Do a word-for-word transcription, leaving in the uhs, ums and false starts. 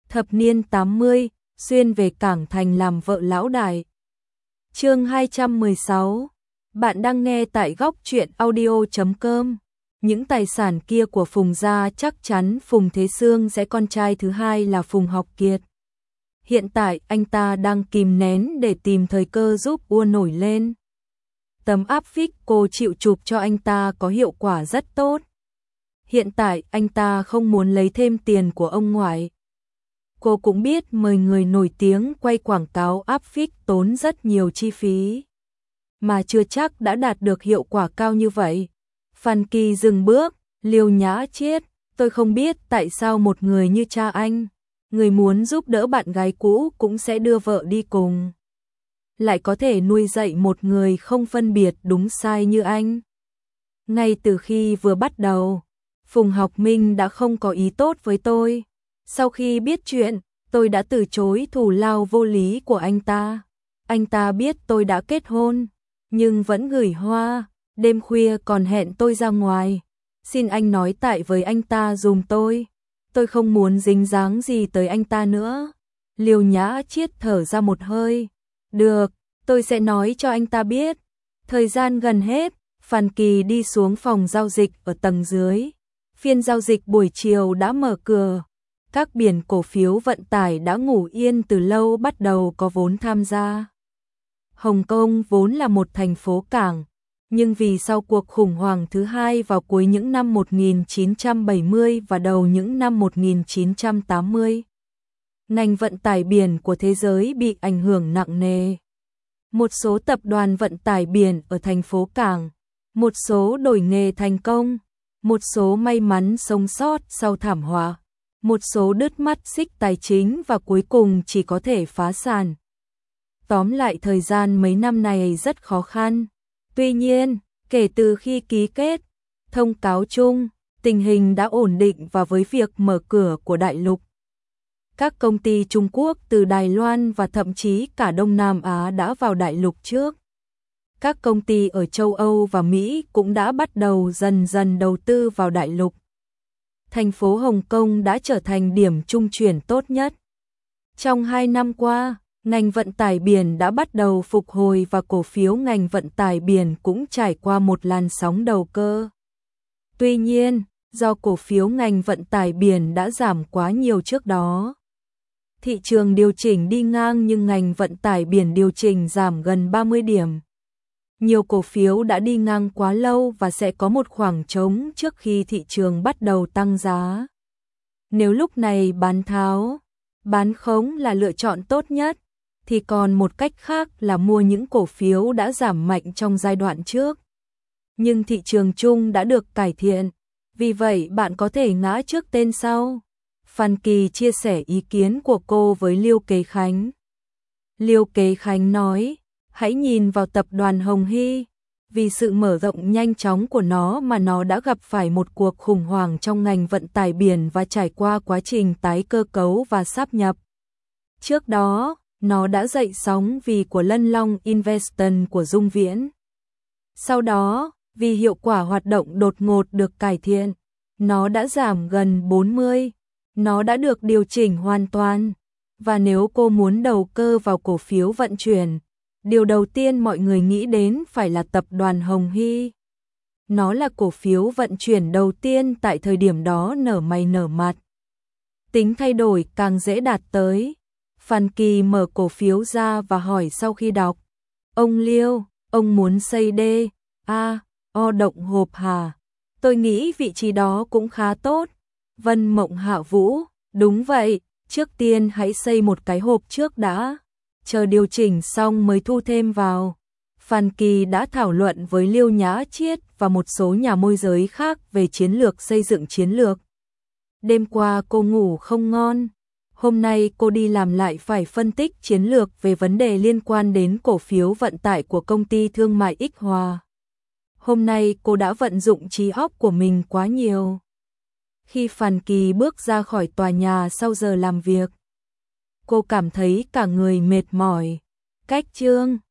Thập niên tám mươi, xuyên về Cảng Thành làm vợ lão đại. Chương hai trăm mười sáu. Bạn đang nghe tại góc truyện audio chấm com. Những tài sản kia của Phùng gia chắc chắn Phùng Thế Sương sẽ con trai thứ hai là Phùng Học Kiệt. Hiện tại anh ta đang kìm nén để tìm thời cơ giúp ua nổi lên. Tấm áp phích cô chịu chụp cho anh ta có hiệu quả rất tốt. Hiện tại anh ta không muốn lấy thêm tiền của ông ngoại. Cô cũng biết mời người nổi tiếng quay quảng cáo áp phích tốn rất nhiều chi phí, mà chưa chắc đã đạt được hiệu quả cao như vậy. Phan Kỳ dừng bước, Liêu Nhã Chiết, tôi không biết tại sao một người như cha anh, người muốn giúp đỡ bạn gái cũ cũng sẽ đưa vợ đi cùng, lại có thể nuôi dạy một người không phân biệt đúng sai như anh. Ngay từ khi vừa bắt đầu, Phùng Học Minh đã không có ý tốt với tôi. Sau khi biết chuyện, tôi đã từ chối thù lao vô lý của anh ta. Anh ta biết tôi đã kết hôn, nhưng vẫn gửi hoa, đêm khuya còn hẹn tôi ra ngoài. Xin anh nói tại với anh ta giùm tôi. Tôi không muốn dính dáng gì tới anh ta nữa. Liêu Nhã Chiết thở ra một hơi. Được, tôi sẽ nói cho anh ta biết. Thời gian gần hết, Phan Kỳ đi xuống phòng giao dịch ở tầng dưới. Phiên giao dịch buổi chiều đã mở cửa. Các biển cổ phiếu vận tải đã ngủ yên từ lâu bắt đầu có vốn tham gia. Hồng Kông vốn là một thành phố cảng, nhưng vì sau cuộc khủng hoảng thứ hai vào cuối những năm một nghìn chín trăm bảy mươi và đầu những năm một nghìn chín trăm tám mươi, ngành vận tải biển của thế giới bị ảnh hưởng nặng nề. Một số tập đoàn vận tải biển ở thành phố cảng, một số đổi nghề thành công, một số may mắn sống sót sau thảm họa. Một số đứt mắt xích tài chính và cuối cùng chỉ có thể phá sản. Tóm lại thời gian mấy năm này rất khó khăn. Tuy nhiên, kể từ khi ký kết thông cáo chung, tình hình đã ổn định và với việc mở cửa của đại lục, các công ty Trung Quốc từ Đài Loan và thậm chí cả Đông Nam Á đã vào đại lục trước. Các công ty ở châu Âu và Mỹ cũng đã bắt đầu dần dần đầu tư vào đại lục. Thành phố Hồng Kông đã trở thành điểm trung chuyển tốt nhất. Trong hai năm qua, ngành vận tải biển đã bắt đầu phục hồi và cổ phiếu ngành vận tải biển cũng trải qua một làn sóng đầu cơ. Tuy nhiên, do cổ phiếu ngành vận tải biển đã giảm quá nhiều trước đó, thị trường điều chỉnh đi ngang nhưng ngành vận tải biển điều chỉnh giảm gần ba mươi điểm. Nhiều cổ phiếu đã đi ngang quá lâu và sẽ có một khoảng trống trước khi thị trường bắt đầu tăng giá. Nếu lúc này bán tháo, bán khống là lựa chọn tốt nhất, thì còn một cách khác là mua những cổ phiếu đã giảm mạnh trong giai đoạn trước. Nhưng thị trường chung đã được cải thiện, vì vậy bạn có thể ngã trước tên sau. Phan Kỳ chia sẻ ý kiến của cô với Liêu Kế Khánh. Liêu Kế Khánh nói, hãy nhìn vào tập đoàn Hồng Hy, vì sự mở rộng nhanh chóng của nó mà nó đã gặp phải một cuộc khủng hoảng trong ngành vận tải biển và trải qua quá trình tái cơ cấu và sáp nhập. Trước đó, nó đã dậy sóng vì của Lân Long Investment của Dung Viễn. Sau đó, vì hiệu quả hoạt động đột ngột được cải thiện, nó đã giảm gần bốn mươi, nó đã được điều chỉnh hoàn toàn. Và nếu cô muốn đầu cơ vào cổ phiếu vận chuyển, điều đầu tiên mọi người nghĩ đến phải là tập đoàn Hồng Hy. Nó là cổ phiếu vận chuyển đầu tiên tại thời điểm đó nở mày nở mặt. Tính thay đổi càng dễ đạt tới. Phan Kỳ mở cổ phiếu ra và hỏi sau khi đọc. Ông Liêu, ông muốn xây D, A, O động hộp hà? Tôi nghĩ vị trí đó cũng khá tốt. Vân Mộng Hạ Vũ, đúng vậy, trước tiên hãy xây một cái hộp trước đã. Chờ điều chỉnh xong mới thu thêm vào. Phan Kỳ đã thảo luận với Liêu Nhã Chiết và một số nhà môi giới khác về chiến lược xây dựng chiến lược. Đêm qua cô ngủ không ngon. Hôm nay cô đi làm lại phải phân tích chiến lược về vấn đề liên quan đến cổ phiếu vận tải của công ty thương mại Ích Hòa. Hôm nay cô đã vận dụng trí óc của mình quá nhiều. Khi Phan Kỳ bước ra khỏi tòa nhà sau giờ làm việc, cô cảm thấy cả người mệt mỏi. Cách chương